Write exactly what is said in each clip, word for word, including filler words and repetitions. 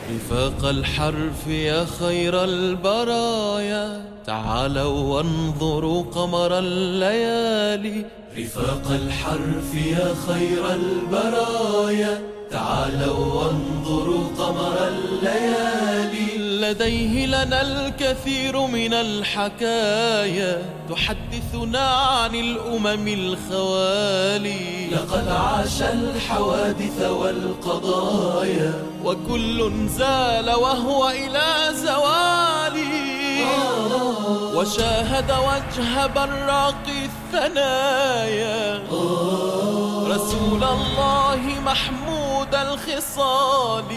رفاق الحرف يا خير البرايا، تعالوا وانظروا قمر الليالي. رفاق الحرف يا خير البرايا، تعالوا وانظروا قمر الليالي. لديه لنا الكثير من الحكايا، تحدثنا عن الأمم الخوالي. لقد عاش الحوادث والقضايا، وكل زال وهو إلى زوالي. وشاهد وجه براق الثنايا، رسول الله محمود الخصال.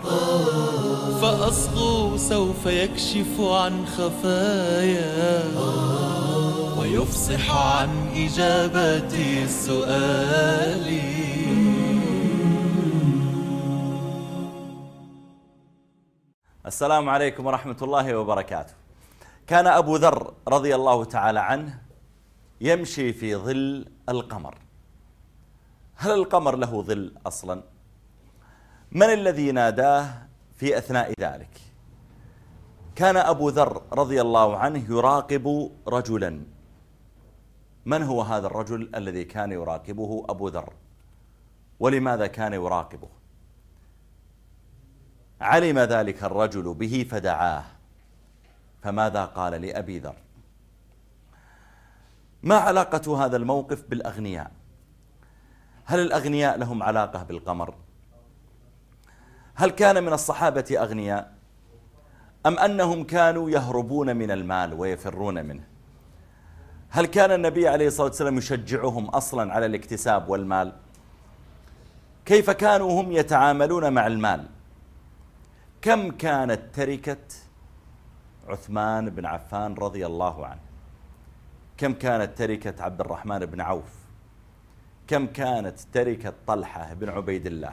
فأصغوا سوف يكشف عن خفايا، ويفصح عن إجابة السؤال. السلام عليكم ورحمة الله وبركاته. كان أبو ذر رضي الله تعالى عنه يمشي في ظل القمر. هل القمر له ظل أصلا؟ من الذي ناداه في أثناء ذلك؟ كان أبو ذر رضي الله عنه يراقب رجلا. من هو هذا الرجل الذي كان يراقبه أبو ذر؟ ولماذا كان يراقبه؟ علم ذلك الرجل به فدعاه، فماذا قال لأبي ذر؟ ما علاقة هذا الموقف بالأغنياء؟ هل الأغنياء لهم علاقة بالقمر؟ هل كان من الصحابة أغنياء؟ أم أنهم كانوا يهربون من المال ويفرون منه؟ هل كان النبي عليه الصلاة والسلام يشجعهم أصلا على الاكتساب والمال؟ كيف كانوا هم يتعاملون مع المال؟ كم كانت تركة عثمان بن عفان رضي الله عنه؟ كم كانت تركة عبد الرحمن بن عوف؟ كم كانت تركة طلحة بن عبيد الله؟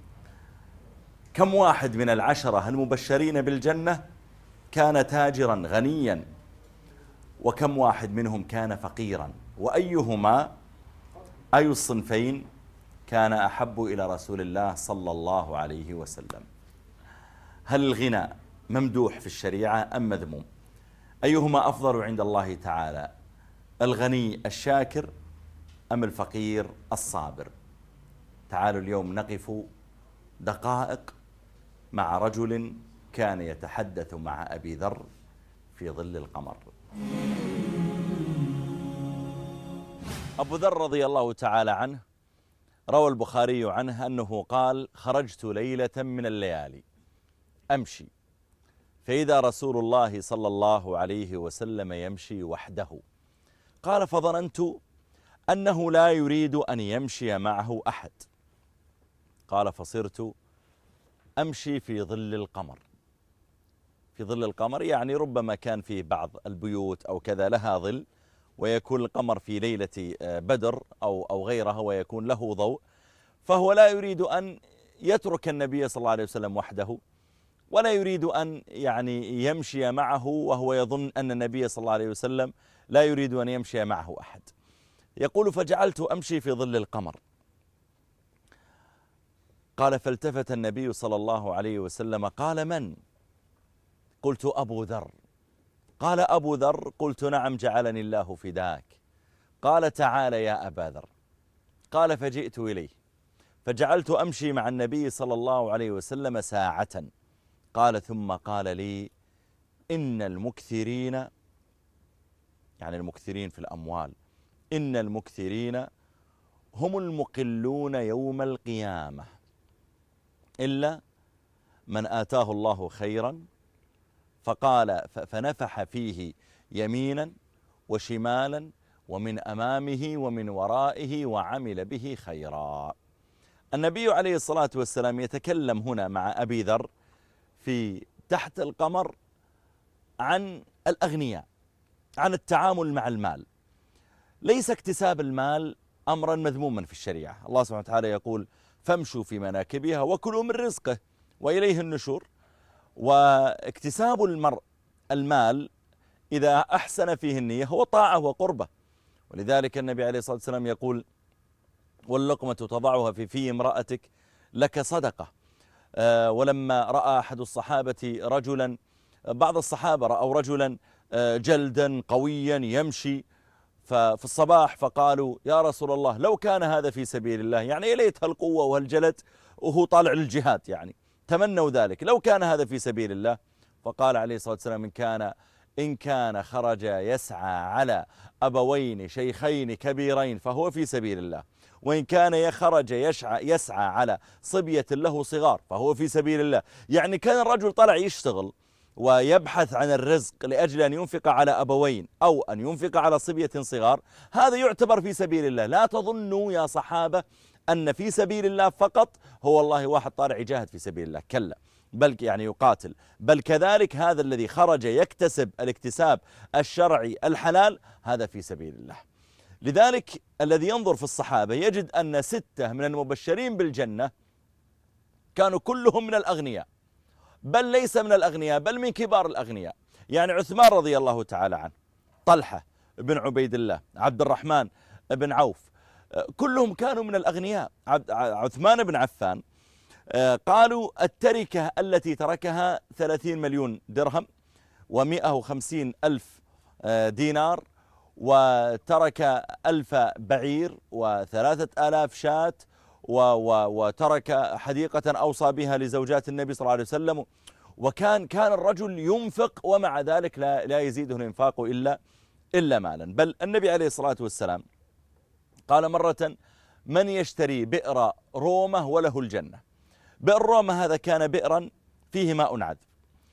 كم واحد من العشرة المبشرين بالجنة كان تاجرا غنيا، وكم واحد منهم كان فقيرا؟ وأيهما أي الصنفين كان أحب إلى رسول الله صلى الله عليه وسلم؟ هل الغنى ممدوح في الشريعة أم مذموم؟ أيهما أفضل عند الله تعالى، الغني الشاكر أم الفقير الصابر؟ تعالوا اليوم نقف دقائق مع رجل كان يتحدث مع أبي ذر في ظل القمر. أبو ذر رضي الله تعالى عنه روى البخاري عنه أنه قال: خرجت ليلة من الليالي أمشي، فإذا رسول الله صلى الله عليه وسلم يمشي وحده. قال: فظننت أنه لا يريد أن يمشي معه أحد. قال: فصرت أمشي في ظل القمر. في ظل القمر يعني ربما كان فيه بعض البيوت أو كذا لها ظل، ويكون القمر في ليلة بدر أو أو غيرها ويكون له ضوء، فهو لا يريد أن يترك النبي صلى الله عليه وسلم وحده، ولا يريد أن يعني يمشي معه وهو يظن أن النبي صلى الله عليه وسلم لا يريد أن يمشي معه أحد. يقول: فجعلت أمشي في ظل القمر. قال: فالتفت النبي صلى الله عليه وسلم قال: من؟ قلت: أبو ذر. قال: أبو ذر؟ قلت: نعم، جعلني الله فداك. قال: تعال يا أبا ذر. قال: فجئت إليه فجعلت أمشي مع النبي صلى الله عليه وسلم ساعة. قال: ثم قال لي: إن المكثرين، يعني المكثرين في الأموال، إن المكثرين هم المقلون يوم القيامة، إلا من آتاه الله خيرا فقال فنفح فيه يمينا وشمالا ومن أمامه ومن ورائه وعمل به خيرا. النبي عليه الصلاة والسلام يتكلم هنا مع أبي ذر في تحت القمر عن الأغنياء، عن التعامل مع المال. ليس اكتساب المال أمرا مذموما في الشريعة. الله سبحانه وتعالى يقول: فامشوا في مناكبها وكلوا من رزقه وإليه النشور. واكتساب المرء المال إذا أحسن فيه النية هو طاعة وقربة. ولذلك النبي عليه الصلاة والسلام يقول: واللقمة تضعها في في امرأتك لك صدقة. ولما رأى أحد الصحابة رجلا، بعض الصحابة رأوا رجلا جلدا قويا يمشي ففي الصباح فقالوا يا رسول الله لو كان هذا في سبيل الله، يعني إليت هالقوة وهالجلد وهو طالع للجهاد، يعني تمنوا ذلك لو كان هذا في سبيل الله. فقال عليه الصلاة والسلام إن كان إن كان خرج يسعى على أبوين شيخين كبيرين فهو في سبيل الله، وإن كان يخرج يسعى, يسعى على صبية له صغار فهو في سبيل الله. يعني كان الرجل طلع يشتغل ويبحث عن الرزق لأجل أن ينفق على أبوين أو أن ينفق على صبية صغار، هذا يعتبر في سبيل الله. لا تظنوا يا صحابة أن في سبيل الله فقط هو والله واحد طالع يجاهد في سبيل الله، كلا، بل يعني يقاتل، بل كذلك هذا الذي خرج يكتسب الاكتساب الشرعي الحلال هذا في سبيل الله. لذلك الذي ينظر في الصحابة يجد أن ستة من المبشرين بالجنة كانوا كلهم من الأغنياء، بل ليس من الأغنياء بل من كبار الأغنياء. يعني عثمان رضي الله تعالى عنه، طلحة بن عبيد الله، عبد الرحمن بن عوف، كلهم كانوا من الأغنياء. عثمان بن عفان قالوا التركة التي تركها ثلاثين مليون درهم ومئة وخمسين ألف دينار، وترك ألف بعير وثلاثة آلاف شاة، وترك حديقة أوصى بها لزوجات النبي صلى الله عليه وسلم. وكان كان الرجل ينفق ومع ذلك لا, لا يزيده الإنفاق إلا, إلا مالا. بل النبي عليه الصلاة والسلام قال مرة من يشتري بئر رومة وله الجنة. بئر رومة هذا كان بئرا فيه ماء عذب،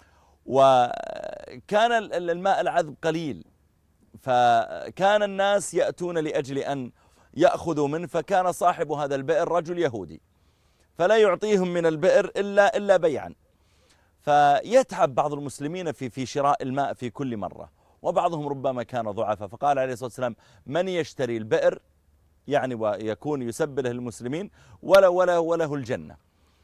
وكان الماء العذب قليل، فكان الناس يأتون لأجل أن يأخذوا منه، فكان صاحب هذا البئر رجل يهودي فلا يعطيهم من البئر إلا, إلا بيعا، فيتعب بعض المسلمين في, في شراء الماء في كل مرة، وبعضهم ربما كان ضعفا، فقال عليه الصلاة والسلام من يشتري البئر يعني ويكون يسبله المسلمين ولا ولا وله الجنة.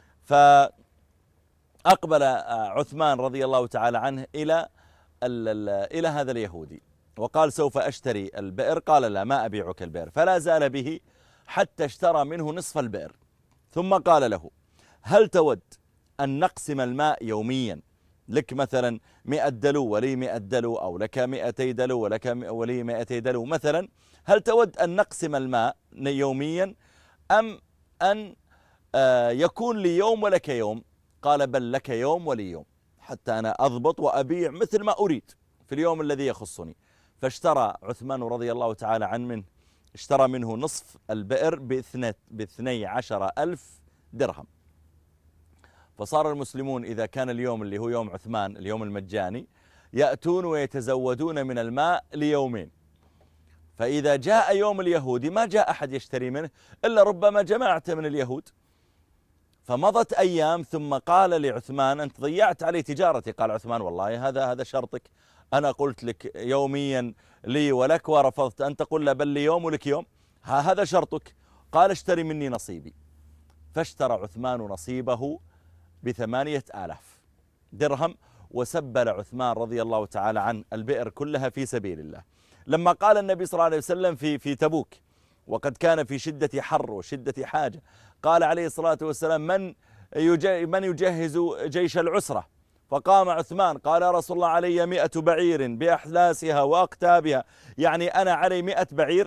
فأقبل عثمان رضي الله تعالى عنه إلى إلى هذا اليهودي وقال سوف أشتري البئر. قال لا ما أبيعك البئر، فلا زال به حتى اشترى منه نصف البئر، ثم قال له هل تود أن نقسم الماء يوميا، لك مثلا مئة دلو ولي مئة دلو، أو لك مئتي دلو ولك ولي مئتي دلو مثلا، هل تود أن نقسم الماء يوميا أم أن يكون لي يوم ولك يوم؟ قال بل لك يوم ولي يوم، حتى أنا أضبط وأبيع مثل ما أريد في اليوم الذي يخصني. فاشترى عثمان رضي الله تعالى عنه منه اشترى منه نصف البئر باثني عشر ألف درهم. فصار المسلمون إذا كان اليوم اللي هو يوم عثمان اليوم المجاني يأتون ويتزودون من الماء ليومين، فإذا جاء يوم اليهودي ما جاء أحد يشتري منه إلا ربما جماعة من اليهود. فمضت أيام ثم قال لعثمان أنت ضيعت علي تجارتي. قال عثمان والله هذا هذا شرطك، أنا قلت لك يوميا لي ولك ورفضت، أنت قل لا بل لي يوم ولك يوم، هذا شرطك. قال اشتري مني نصيبي. فاشترى عثمان نصيبه بثمانية آلاف درهم، وسبل عثمان رضي الله تعالى عنه البئر كلها في سبيل الله. لما قال النبي صلى الله عليه وسلم في في تبوك وقد كان في شدة حر وشدة حاجة، قال عليه الصلاة والسلام من من يجهز جيش العسرة؟ فقام عثمان قال يا رسول الله علي مئة بعير بأحلاسها وأقتابها، يعني أنا علي مئة بعير،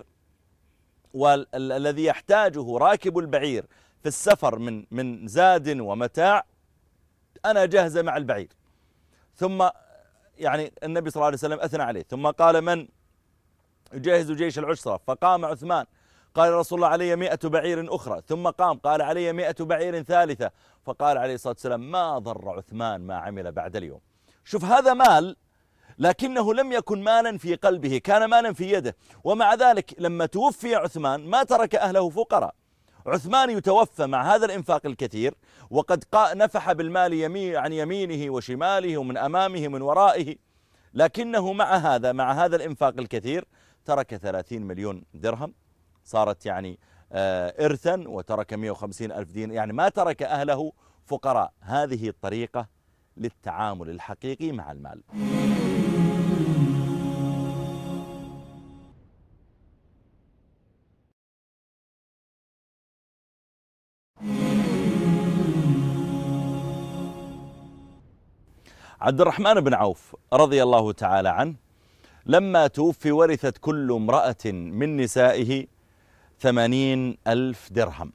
والذي يحتاجه راكب البعير في السفر من من زاد ومتاع أنا جاهز مع البعير. ثم يعني النبي صلى الله عليه وسلم أثنى عليه، ثم قال من يجهز جيش العسرة؟ فقام عثمان قال رسول الله علي مئة بعير أخرى، ثم قام قال علي مئة بعير ثالثة، فقال عليه الصلاة والسلام ما ضر عثمان ما عمل بعد اليوم. شوف هذا مال، لكنه لم يكن مالا في قلبه، كان مالا في يده. ومع ذلك لما توفي عثمان ما ترك أهله فقراء. عثمان يتوفى مع هذا الإنفاق الكثير وقد نفح بالمال يمين عن يمينه وشماله ومن أمامه ومن ورائه، لكنه مع هذا مع هذا الإنفاق الكثير ترك ثلاثين مليون درهم، صارت يعني إرثا، وترك مئة وخمسين ألف دين، يعني ما ترك أهله فقراء. هذه الطريقة للتعامل الحقيقي مع المال. عبد الرحمن بن عوف رضي الله تعالى عنه لما توفي ورثت كل امرأة من نسائه ثمانين ألف درهم،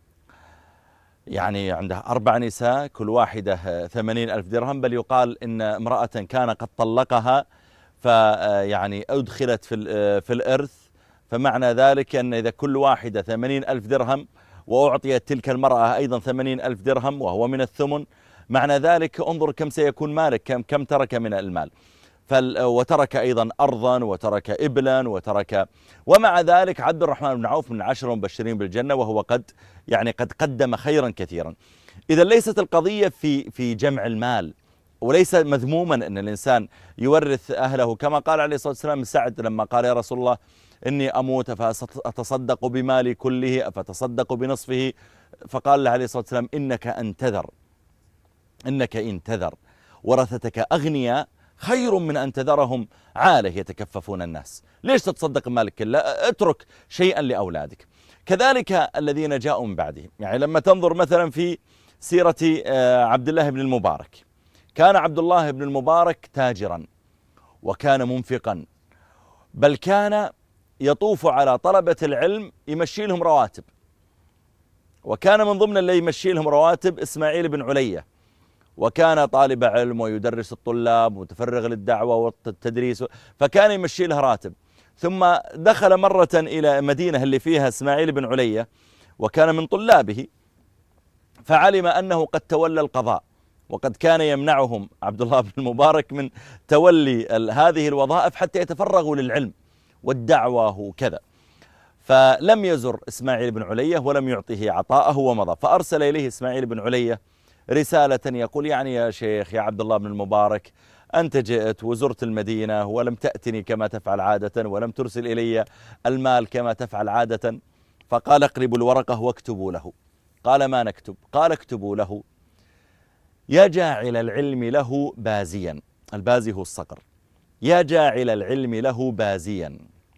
يعني عنده أربع نساء كل واحدة ثمانين ألف درهم، بل يقال إن امرأة كان قد طلقها فيعني أدخلت في في الإرث، فمعنى ذلك أن إذا كل واحدة ثمانين ألف درهم وأعطيت تلك المرأة أيضا ثمانين ألف درهم وهو من الثمن، معنى ذلك انظر كم سيكون مالك، كم, كم ترك من المال. وترك أيضا أرضا وترك إبلا وترك، ومع ذلك عبد الرحمن بن عوف من عشر مبشرين بالجنة، وهو قد يعني قد قدم خيرا كثيرا. إذا ليست القضية في في جمع المال، وليس مذموما أن الإنسان يورث أهله، كما قال عليه الصلاة والسلام سعد لما قال يا رسول الله إني أموت فأتصدق بمالي كله أفتصدق بنصفه، فقال له عليه الصلاة والسلام إنك أن تذر إنك إن تذر ورثتك أغنياء خير من أن تذرهم عالة يتكففون الناس. ليش تتصدق مالك كله؟ اترك شيئا لأولادك. كذلك الذين جاءوا من بعدهم، يعني لما تنظر مثلا في سيرة عبد الله بن المبارك، كان عبد الله بن المبارك تاجرا وكان منفقا، بل كان يطوف على طلبة العلم يمشي لهم رواتب، وكان من ضمن اللي يمشي لهم رواتب إسماعيل بن علية، وكان طالب علم ويدرس الطلاب متفرغ للدعوة والتدريس، فكان يمشي له راتب. ثم دخل مرة إلى مدينة اللي فيها إسماعيل بن علية وكان من طلابه، فعلم أنه قد تولى القضاء، وقد كان يمنعهم عبد الله بن المبارك من تولي هذه الوظائف حتى يتفرغوا للعلم والدعوة وكذا، فلم يزر إسماعيل بن علية ولم يعطيه عطاءه ومضى. فأرسل إليه إسماعيل بن علية رسالة يقول يعني يا شيخ يا عبد الله بن المبارك، أنت جئت وزرت المدينة ولم تأتني كما تفعل عادة، ولم ترسل إلي المال كما تفعل عادة. فقال اقلبوا الورقة واكتبوا له. قال ما نكتب؟ قال اكتبوا له يا جاعل العلم له بازيا، البازي هو الصقر، يا جاعل العلم له بازيا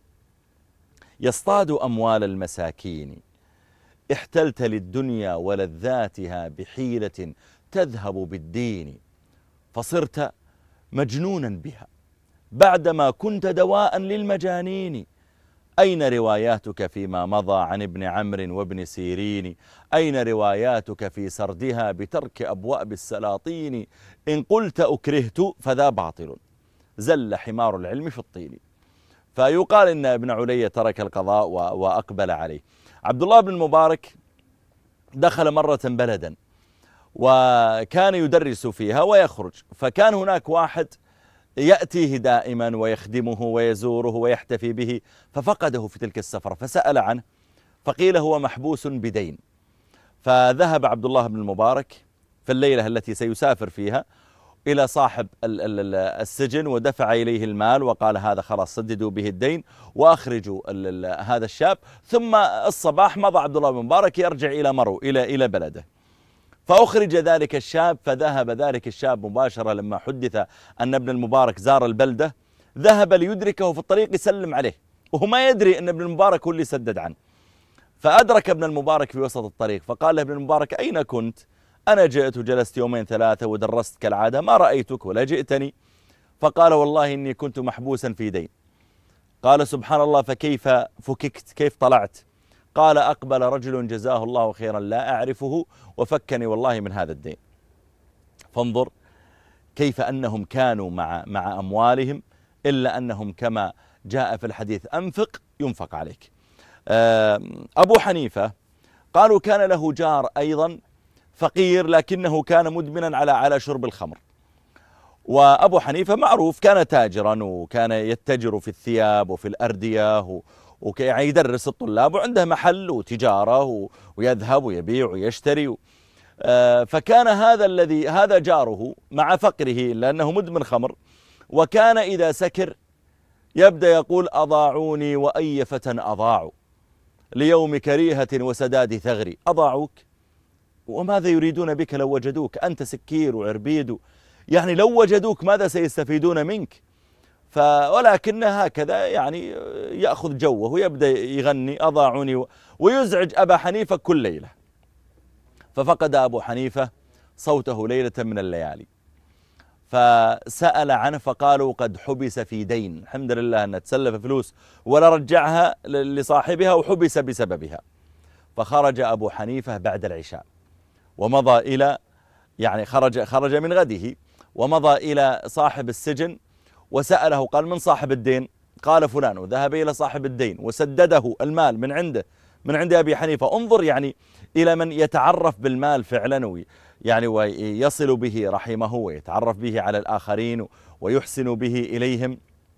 يصطاد أموال المساكين، احتلت للدنيا ولذاتها بحيلة تذهب بالدين، فصرت مجنونا بها بعدما كنت دواء للمجانين. أين رواياتك فيما مضى عن ابن عمرو وابن سيرين؟ أين رواياتك في سردها بترك أبواب السلاطين؟ إن قلت أكرهت فذا باطل، زل حمار العلم في الطين. فيقال إن ابن علية ترك القضاء وأقبل عليه. عبد الله بن المبارك دخل مرة بلدا وكان يدرس فيها ويخرج، فكان هناك واحد يأتيه دائما ويخدمه ويزوره ويحتفي به، ففقده في تلك السفرة، فسأل عنه فقيل هو محبوس بدين. فذهب عبد الله بن المبارك في الليلة التي سيسافر فيها إلى صاحب السجن ودفع إليه المال وقال هذا خلاص سددوا به الدين وأخرجوا هذا الشاب. ثم الصباح مضى عبد الله بن المبارك يرجع إلى مرو إلى إلى بلده، فأخرج ذلك الشاب. فذهب ذلك الشاب مباشرة لما حدث أن ابن المبارك زار البلدة، ذهب ليدركه في الطريق يسلم عليه وهو ما يدري أن ابن المبارك هو اللي سدد عنه. فأدرك ابن المبارك في وسط الطريق فقال له ابن المبارك أين كنت؟ أنا جئت وجلست يومين ثلاثة ودرست كالعادة، ما رأيتك ولا جئتني. فقال والله إني كنت محبوسا في دين. قال سبحان الله فكيف فككت؟ كيف طلعت؟ قال أقبل رجل جزاه الله خيرا لا أعرفه وفكني والله من هذا الدين. فانظر كيف أنهم كانوا مع مع أموالهم، إلا أنهم كما جاء في الحديث أنفق ينفق عليك. أبو حنيفة قالوا كان له جار أيضا فقير لكنه كان مدمنا على على شرب الخمر. وأبو حنيفة معروف كان تاجرا وكان يتجر في الثياب وفي الأردية ويعني يدرس الطلاب وعنده محل وتجارة ويذهب ويبيع ويشتري. فكان هذا الذي هذا جاره مع فقره لأنه مدمن خمر، وكان إذا سكر يبدأ يقول أضاعوني وأي فتى أضاعوا ليوم كريهة وسداد ثغري. أضاعوك وماذا يريدون بك لو وجدوك؟ أنت سكير وعربيد، يعني لو وجدوك ماذا سيستفيدون منك؟ ولكن هكذا يعني يأخذ جوه ويبدأ يغني أضاعوني ويزعج أبا حنيفة كل ليلة. ففقد أبو حنيفة صوته ليلة من الليالي، فسأل عنه فقالوا قد حبس في دين، الحمد لله أنه تسلف فلوس ولا رجعها لصاحبها وحبس بسببها. فخرج أبو حنيفة بعد العشاء ومضى إلى يعني خرج خرج من غده ومضى إلى صاحب السجن وسأله، قال من صاحب الدين؟ قال فلان، وذهب إلى صاحب الدين وسدده المال من عنده من عند أبي حنيفة. انظر يعني إلى من يتعرف بالمال فعلا يعني ويصل به رحمه ويتعرف به على الآخرين ويحسن به إليهم.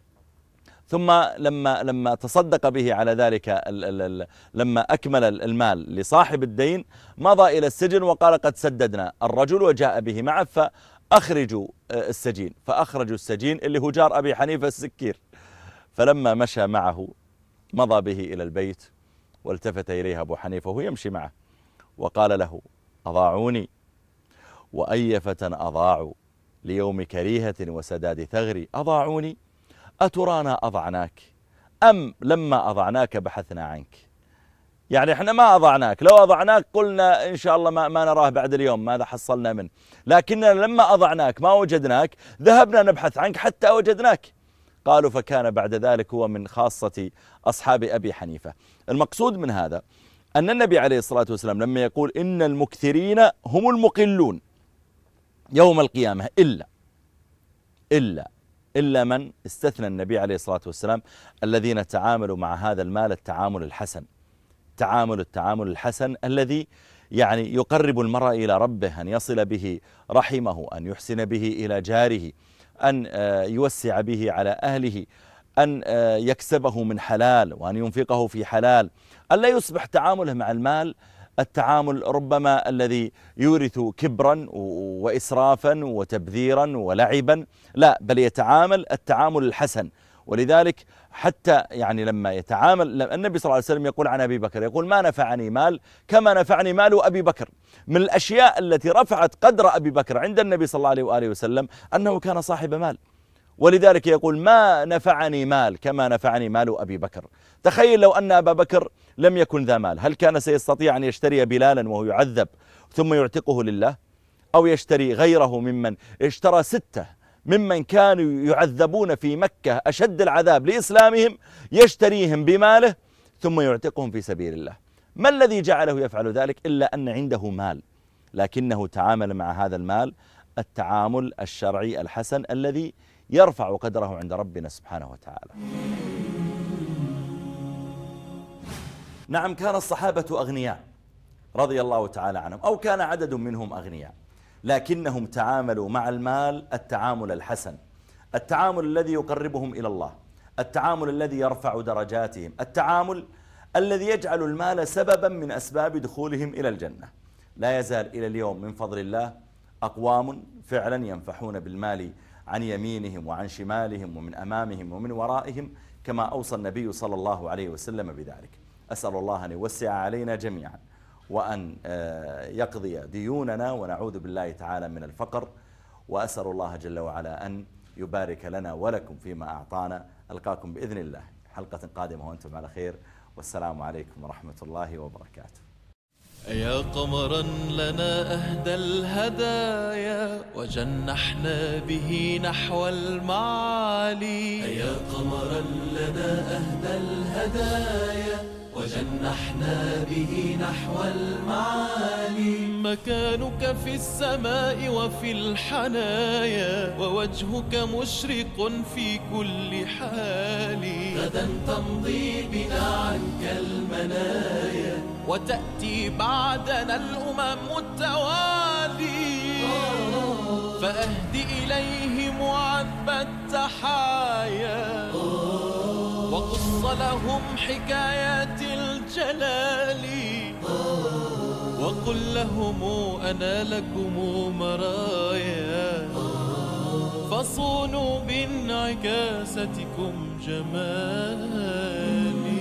ثم لما لما تصدق به على ذلك لما أكمل المال لصاحب الدين مضى إلى السجن وقال قد سددنا الرجل وجاء به معه فأخرجوا السجين. فأخرجوا السجين اللي هو جار أبي حنيفة السكير. فلما مشى معه مضى به إلى البيت والتفت إليه أبو حنيفة وهو يمشي معه وقال له أضاعوني وأي فتى أضاعوا ليوم كريهة وسداد ثغري أضاعوني أترانا أضعناك أم لما أضعناك بحثنا عنك؟ يعني احنا ما أضعناك، لو أضعناك قلنا إن شاء الله ما, ما نراه بعد اليوم ماذا حصلنا منه، لكننا لما أضعناك ما وجدناك ذهبنا نبحث عنك حتى وجدناك. قالوا فكان بعد ذلك هو من خاصة أصحاب أبي حنيفة. المقصود من هذا أن النبي عليه الصلاة والسلام لما يقول إن المكثرين هم المقلون يوم القيامة إلا إلا إلا من استثنى النبي عليه الصلاة والسلام الذين تعاملوا مع هذا المال التعامل الحسن، تعامل التعامل الحسن الذي يعني يقرب المرء إلى ربه، أن يصل به رحمه، أن يحسن به إلى جاره، أن يوسع به على أهله، أن يكسبه من حلال وأن ينفقه في حلال، ألا يصبح تعامله مع المال التعامل ربما الذي يورث كبرا وإسرافا وتبذيرا ولعبا، لا بل يتعامل التعامل الحسن. ولذلك حتى يعني لما يتعامل النبي صلى الله عليه وسلم يقول عن أبي بكر يقول ما نفعني مال كما نفعني مال أبي بكر. من الأشياء التي رفعت قدر أبي بكر عند النبي صلى الله عليه وآله وسلم أنه كان صاحب مال، ولذلك يقول ما نفعني مال كما نفعني مال أبي بكر. تخيل لو أن أبا بكر لم يكن ذا مال، هل كان سيستطيع أن يشتري بلالا وهو يعذب ثم يعتقه لله، أو يشتري غيره ممن اشترى ستة ممن كانوا يعذبون في مكة أشد العذاب لإسلامهم يشتريهم بماله ثم يعتقهم في سبيل الله؟ ما الذي جعله يفعل ذلك إلا أن عنده مال، لكنه تعامل مع هذا المال التعامل الشرعي الحسن الذي يرفع قدره عند ربنا سبحانه وتعالى. نعم كان الصحابة أغنياء رضي الله تعالى عنهم، أو كان عدد منهم أغنياء، لكنهم تعاملوا مع المال التعامل الحسن، التعامل الذي يقربهم إلى الله، التعامل الذي يرفع درجاتهم، التعامل الذي يجعل المال سببا من أسباب دخولهم إلى الجنة. لا يزال إلى اليوم من فضل الله أقوام فعلا ينفحون بالمال عن يمينهم وعن شمالهم ومن أمامهم ومن ورائهم، كما أوصى النبي صلى الله عليه وسلم بذلك. أسأل الله أن يوسع علينا جميعا وأن يقضي ديوننا ونعوذ بالله تعالى من الفقر، وأسأل الله جل وعلا أن يبارك لنا ولكم فيما أعطانا. ألقاكم بإذن الله حلقة قادمة وأنتم على خير، والسلام عليكم ورحمة الله وبركاته. يا قمرا لنا أهدى الهدايا وجنحنا به نحو المعالي. يا قمرا لنا أهدى الهدايا وجنحنا به نحو المعالي. مكانك في السماء وفي الحنايا ووجهك مشرق في كل حال. غدا تمضي بنا عنك المنايا وتأتي بعدنا الأمم التوالي. فأهدي إليهم عذب التحايا وقص لهم حكايات الجلال. وقل لهم أنا لكم مرايا فصونوا بانعكاستكم جمالي.